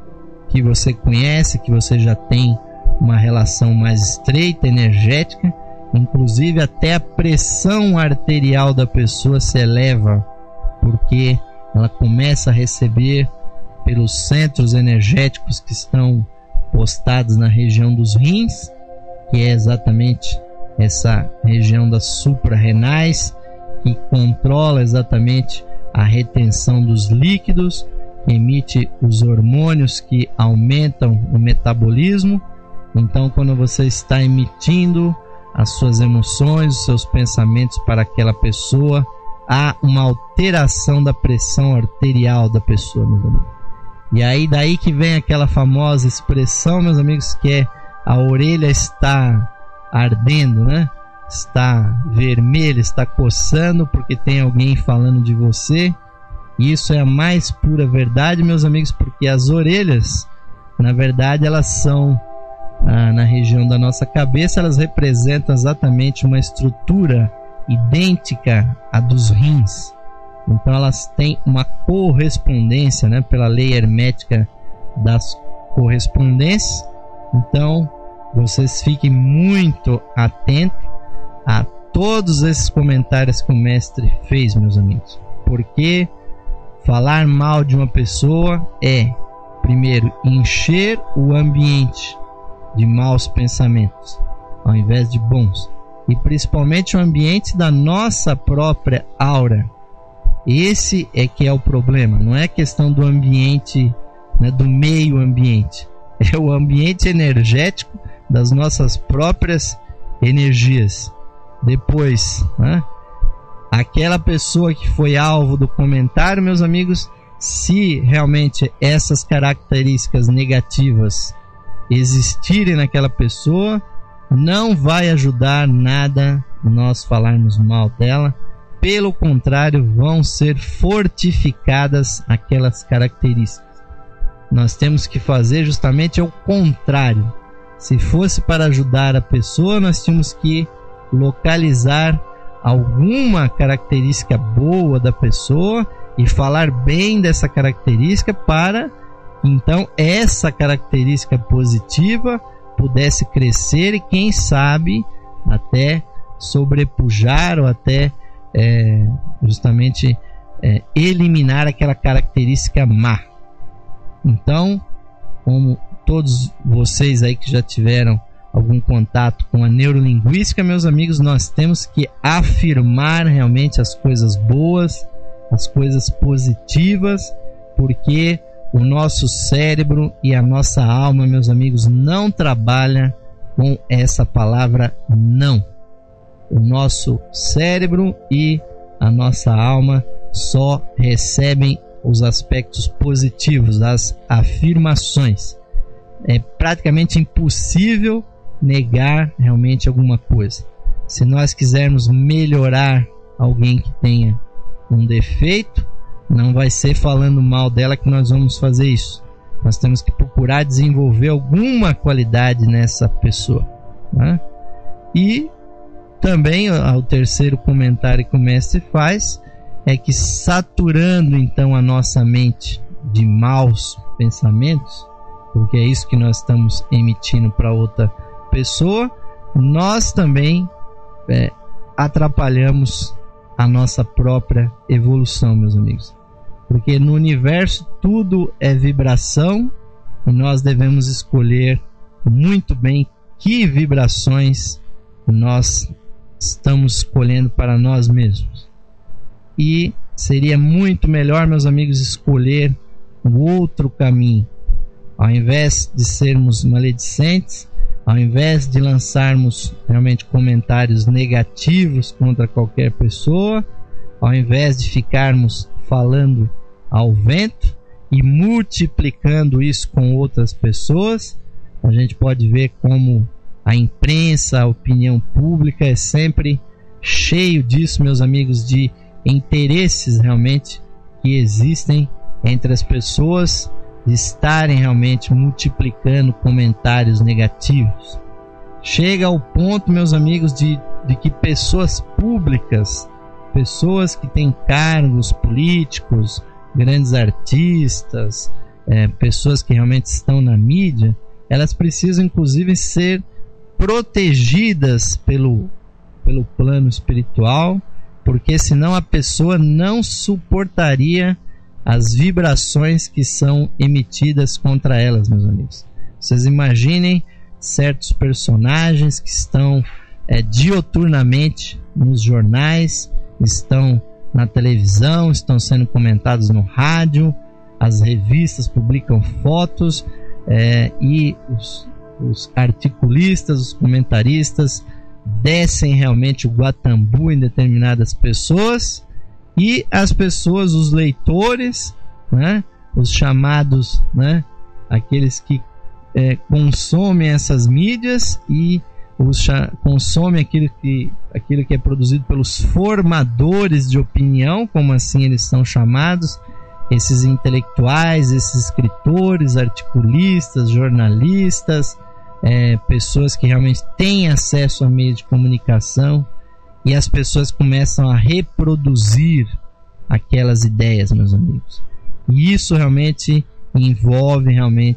Speaker 1: que você conhece, que você já tem uma relação mais estreita, energética, inclusive até a pressão arterial da pessoa se eleva, porque ela começa a receber pelos centros energéticos que estão postados na região dos rins, que é exatamente essa região das suprarrenais, que controla exatamente a retenção dos líquidos, que emite os hormônios que aumentam o metabolismo. Então, quando você está emitindo as suas emoções, os seus pensamentos para aquela pessoa, há uma alteração da pressão arterial da pessoa, meus amigos. E aí daí que vem aquela famosa expressão, meus amigos, que é a orelha está ardendo, né? está vermelha, está coçando porque tem alguém falando de você. Isso é a mais pura verdade, meus amigos, porque as orelhas, na verdade, elas são na região da nossa cabeça, elas representam exatamente uma estrutura idêntica à dos rins. Então elas têm uma correspondência, né, pela lei hermética das correspondências. Então vocês fiquem muito atentos a todos esses comentários que o mestre fez, meus amigos, porque falar mal de uma pessoa é, primeiro, encher o ambiente de maus pensamentos ao invés de bons, e principalmente o ambiente da nossa própria aura. Esse é que é o problema, não é questão do ambiente, né, do meio ambiente, é o ambiente energético das nossas próprias energias. Depois, né, aquela pessoa que foi alvo do comentário, meus amigos, se realmente essas características negativas existirem naquela pessoa, não vai ajudar nada nós falarmos mal dela. Pelo contrário, vão ser fortificadas aquelas características. Nós temos que fazer justamente o contrário. Se fosse para ajudar a pessoa, nós tínhamos que localizar alguma característica boa da pessoa e falar bem dessa característica, para então essa característica positiva pudesse crescer e, quem sabe, até sobrepujar ou até justamente eliminar aquela característica má. Então, como todos vocês aí que já tiveram algum contato com a neurolinguística, meus amigos, nós temos que afirmar realmente as coisas boas, as coisas positivas, porque o nosso cérebro e a nossa alma, meus amigos, não trabalha com essa palavra não. O nosso cérebro e a nossa alma só recebem os aspectos positivos, as afirmações. É praticamente impossível negar realmente alguma coisa. Se nós quisermos melhorar alguém que tenha um defeito, não vai ser falando mal dela que nós vamos fazer isso. Nós temos que procurar desenvolver alguma qualidade nessa pessoa, né? E também o terceiro comentário que o mestre faz é que, saturando então a nossa mente de maus pensamentos, porque é isso que nós estamos emitindo para outra pessoa, nós também atrapalhamos a nossa própria evolução, meus amigos. Porque no universo tudo é vibração e nós devemos escolher muito bem que vibrações nós estamos escolhendo para nós mesmos. E seria muito melhor, meus amigos, escolher um outro caminho. Ao invés de sermos maledicentes, ao invés de lançarmos realmente comentários negativos contra qualquer pessoa, ao invés de ficarmos falando ao vento e multiplicando isso com outras pessoas, a gente pode ver como a imprensa, a opinião pública é sempre cheio disso, meus amigos, de interesses realmente que existem entre as pessoas, de estarem realmente multiplicando comentários negativos. Chega ao ponto, meus amigos, de que pessoas públicas, pessoas que têm cargos políticos, grandes artistas, pessoas que realmente estão na mídia, elas precisam inclusive ser protegidas pelo plano espiritual, porque senão a pessoa não suportaria as vibrações que são emitidas contra elas, meus amigos. Vocês imaginem certos personagens que estão dioturnamente nos jornais, estão na televisão, estão sendo comentados no rádio, as revistas publicam fotos, e os articulistas, os comentaristas descem realmente o Guatambu em determinadas pessoas, e as pessoas, os leitores, né, os chamados, né, aqueles que consomem essas mídias, e consome aquilo que é produzido pelos formadores de opinião, como assim eles são chamados, esses intelectuais, esses escritores, articulistas, jornalistas, pessoas que realmente têm acesso a meios de comunicação, e as pessoas começam a reproduzir aquelas ideias, meus amigos. E isso realmente envolve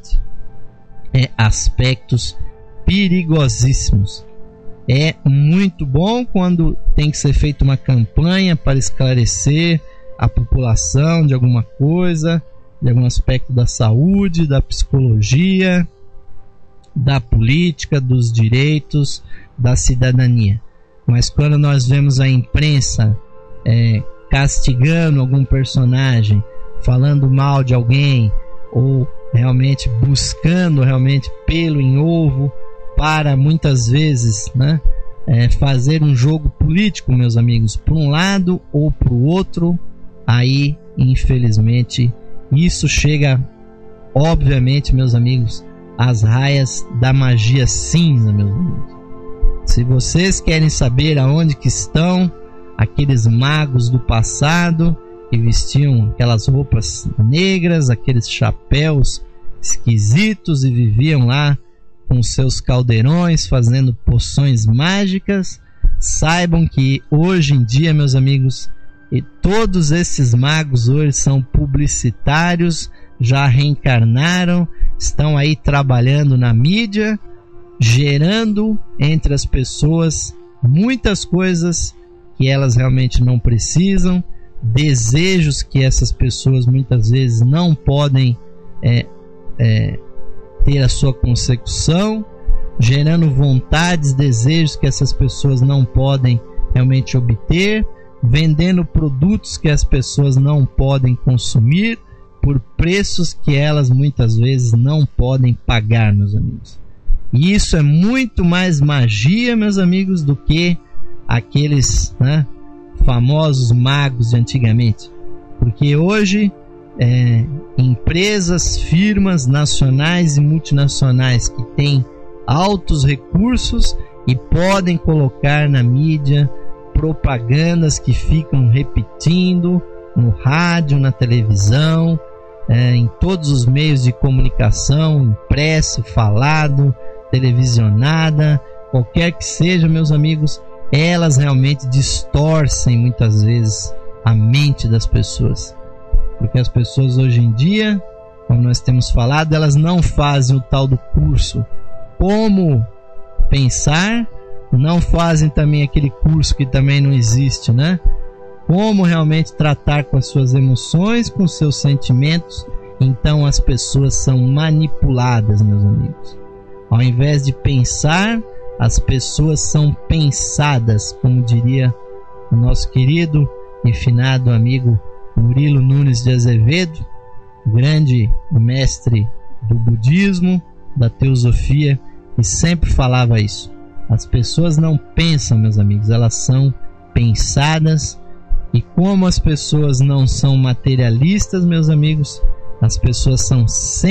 Speaker 1: aspectos perigosíssimos. É muito bom quando tem que ser feita uma campanha para esclarecer a população de alguma coisa, de algum aspecto da saúde, da psicologia, da política, dos direitos, da cidadania. Mas quando nós vemos a imprensa castigando algum personagem, falando mal de alguém, ou realmente buscando pelo em ovo para muitas vezes fazer um jogo político, meus amigos, para um lado ou para o outro, aí infelizmente isso chega, obviamente, meus amigos, às raias da magia cinza, meus amigos. Se vocês querem saber aonde que estão aqueles magos do passado que vestiam aquelas roupas negras, aqueles chapéus esquisitos e viviam lá com seus caldeirões fazendo poções mágicas, saibam que hoje em dia, meus amigos, e todos esses magos hoje são publicitários, já reencarnaram, estão aí trabalhando na mídia, gerando entre as pessoas muitas coisas que elas realmente não precisam, desejos que essas pessoas muitas vezes não podem ter a sua consecução, gerando vontades, desejos que essas pessoas não podem realmente obter, vendendo produtos que as pessoas não podem consumir por preços que elas muitas vezes não podem pagar, meus amigos. E isso é muito mais magia, meus amigos, do que aqueles famosos magos de antigamente. Porque hoje empresas, firmas nacionais e multinacionais que têm altos recursos e podem colocar na mídia propagandas que ficam repetindo no rádio, na televisão, em todos os meios de comunicação, impresso, falado, televisionada, qualquer que seja, meus amigos, elas realmente distorcem muitas vezes a mente das pessoas. Porque as pessoas hoje em dia, como nós temos falado, elas não fazem o tal do curso Como Pensar, não fazem também aquele curso que também não existe, Como realmente tratar com as suas emoções, com os seus sentimentos. Então as pessoas são manipuladas, meus amigos. Ao invés de pensar, as pessoas são pensadas, como diria o nosso querido e finado amigo Murilo Nunes de Azevedo, grande mestre do budismo, da teosofia, que sempre falava isso. As pessoas não pensam, meus amigos, elas são pensadas. E como as pessoas não são materialistas, meus amigos, as pessoas são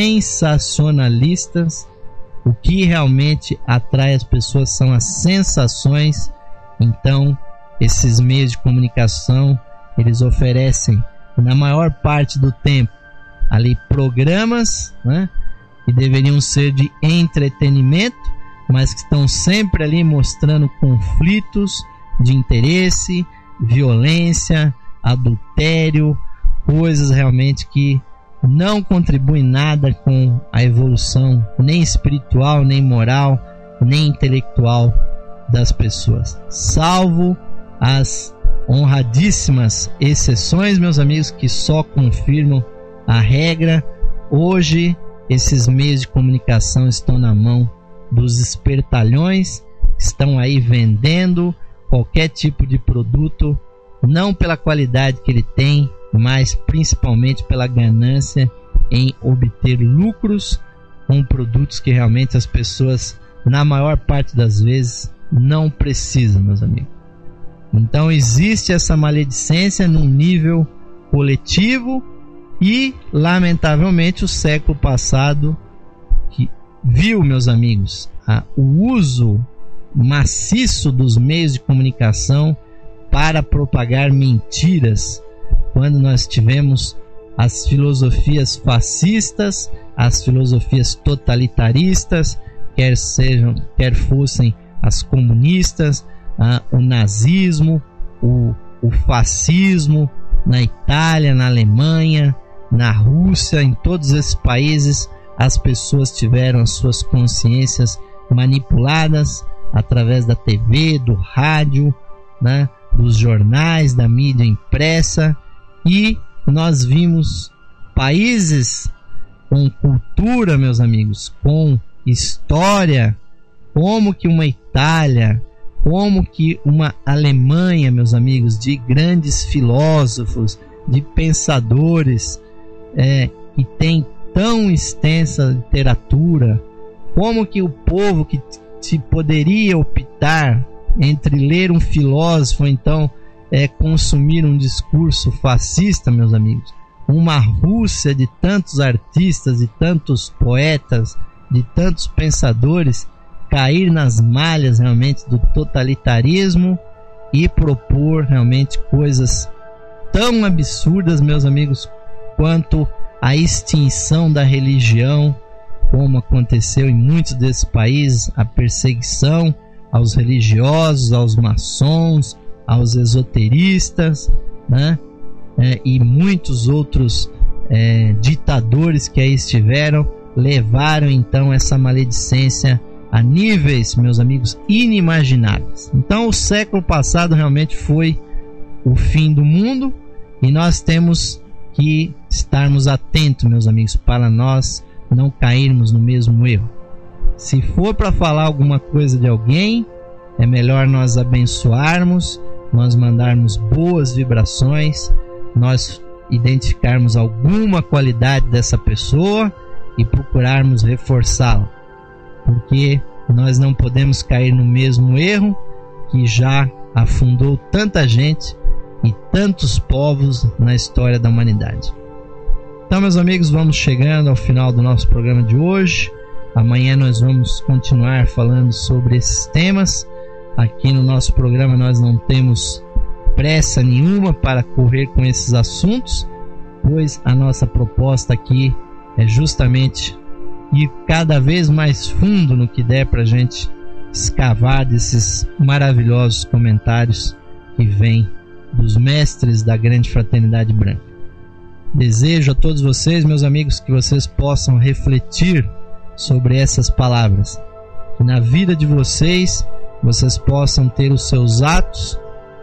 Speaker 1: sensacionalistas. O que realmente atrai as pessoas são as sensações. Então, esses meios de comunicação, eles oferecem, na maior parte do tempo, ali programas, que deveriam ser de entretenimento, mas que estão sempre ali mostrando conflitos de interesse, violência, adultério, coisas realmente que não contribuem nada com a evolução, nem espiritual, nem moral, nem intelectual das pessoas. Salvo as honradíssimas exceções, meus amigos, que só confirmam a regra. Hoje, esses meios de comunicação estão na mão dos espertalhões, estão aí vendendo qualquer tipo de produto, não pela qualidade que ele tem, mas principalmente pela ganância em obter lucros com produtos que realmente as pessoas, na maior parte das vezes, não precisam, meus amigos. Então existe essa maledicência num nível coletivo e, lamentavelmente, o século passado que viu, meus amigos, o uso maciço dos meios de comunicação para propagar mentiras, quando nós tivemos as filosofias fascistas, as filosofias totalitaristas, quer fossem as comunistas, o nazismo, o fascismo na Itália, na Alemanha, na Rússia, em todos esses países as pessoas tiveram as suas consciências manipuladas através da TV, do rádio, né, dos jornais, da mídia impressa, e nós vimos países com cultura, meus amigos, com história, como que uma Itália, como que uma Alemanha, meus amigos, de grandes filósofos, de pensadores, que tem tão extensa literatura, como que o povo que se poderia optar entre ler um filósofo ou então consumir um discurso fascista, meus amigos, uma Rússia de tantos artistas, de tantos poetas, de tantos pensadores, cair nas malhas realmente do totalitarismo e propor realmente coisas tão absurdas, meus amigos, quanto a extinção da religião, como aconteceu em muitos desses países, a perseguição aos religiosos, aos maçons, aos esoteristas, né? E muitos outros ditadores que aí estiveram, levaram então essa maledicência a níveis, meus amigos, inimagináveis. Então o século passado realmente foi o fim do mundo, e nós temos que estarmos atentos, meus amigos, para nós não cairmos no mesmo erro. Se for para falar alguma coisa de alguém, é melhor nós abençoarmos, nós mandarmos boas vibrações, nós identificarmos alguma qualidade dessa pessoa e procurarmos reforçá-la, porque nós não podemos cair no mesmo erro que já afundou tanta gente e tantos povos na história da humanidade. Então, meus amigos, vamos chegando ao final do nosso programa de hoje. Amanhã nós vamos continuar falando sobre esses temas. Aqui no nosso programa nós não temos pressa nenhuma para correr com esses assuntos, pois a nossa proposta aqui é justamente ir cada vez mais fundo no que der para a gente escavar desses maravilhosos comentários que vêm dos mestres da grande fraternidade branca. Desejo a todos vocês, meus amigos, que vocês possam refletir sobre essas palavras, que na vida de vocês possam ter os seus atos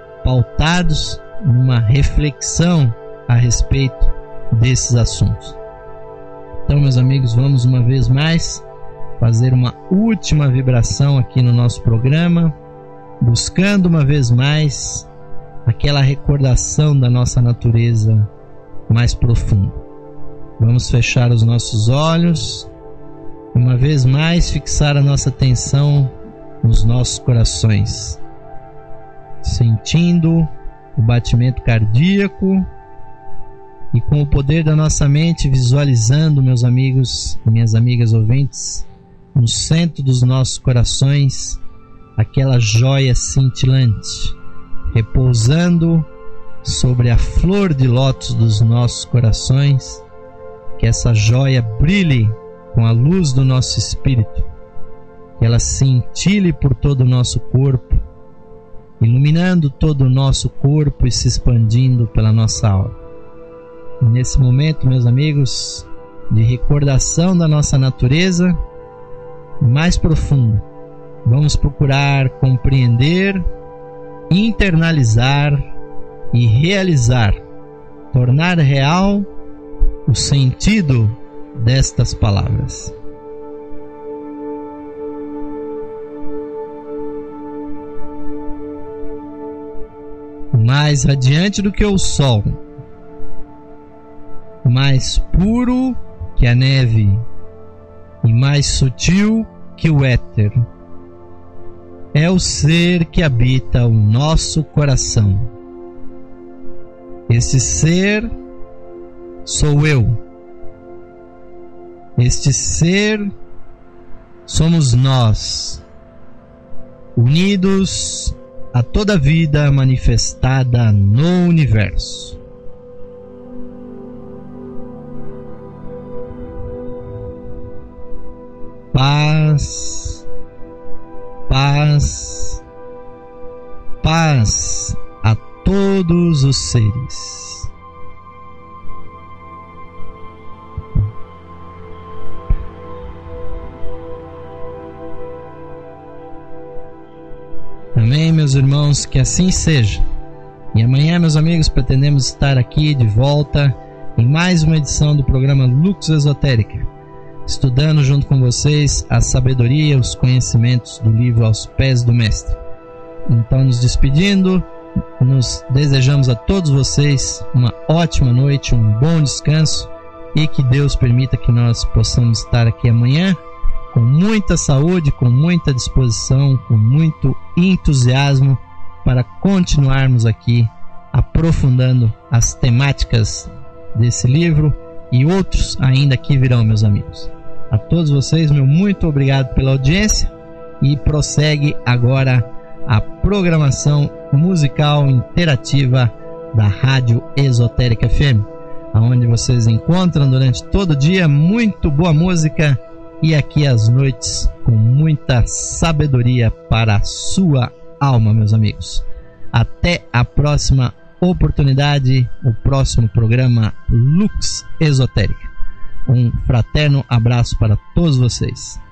Speaker 1: pautados numa reflexão a respeito desses assuntos. Então, meus amigos, vamos uma vez mais fazer uma última vibração aqui no nosso programa, buscando uma vez mais aquela recordação da nossa natureza mais profunda. Vamos fechar os nossos olhos e uma vez mais fixar a nossa atenção nos nossos corações, sentindo o batimento cardíaco e com o poder da nossa mente visualizando, meus amigos e minhas amigas ouvintes, no centro dos nossos corações aquela joia cintilante repousando sobre a flor de lótus dos nossos corações, que essa joia brilhe com a luz do nosso espírito, que ela cintile por todo o nosso corpo, iluminando todo o nosso corpo e se expandindo pela nossa alma. E nesse momento, meus amigos, de recordação da nossa natureza mais profunda, vamos procurar compreender, internalizar e realizar, tornar real o sentido destas palavras. Mais radiante do que o sol, mais puro que a neve e mais sutil que o éter, é o ser que habita o nosso coração. Este ser sou eu. Este ser somos nós, unidos a toda vida manifestada no universo. Paz, paz, paz a todos os seres. Amém, meus irmãos, que assim seja. E amanhã, meus amigos, pretendemos estar aqui de volta em mais uma edição do programa Lux Esotérica, estudando junto com vocês a sabedoria, os conhecimentos do livro Aos Pés do Mestre. Então, nos despedindo, nos desejamos a todos vocês uma ótima noite, um bom descanso e que Deus permita que nós possamos estar aqui amanhã com muita saúde, com muita disposição, com muito entusiasmo para continuarmos aqui aprofundando as temáticas desse livro e outros ainda que virão, meus amigos. A todos vocês, meu muito obrigado pela audiência e prossegue agora a programação musical interativa da Rádio Esotérica FM, onde vocês encontram durante todo o dia muito boa música e aqui às noites com muita sabedoria para a sua alma, meus amigos. Até a próxima oportunidade, o próximo programa Lux Esotérica. Um fraterno abraço para todos vocês.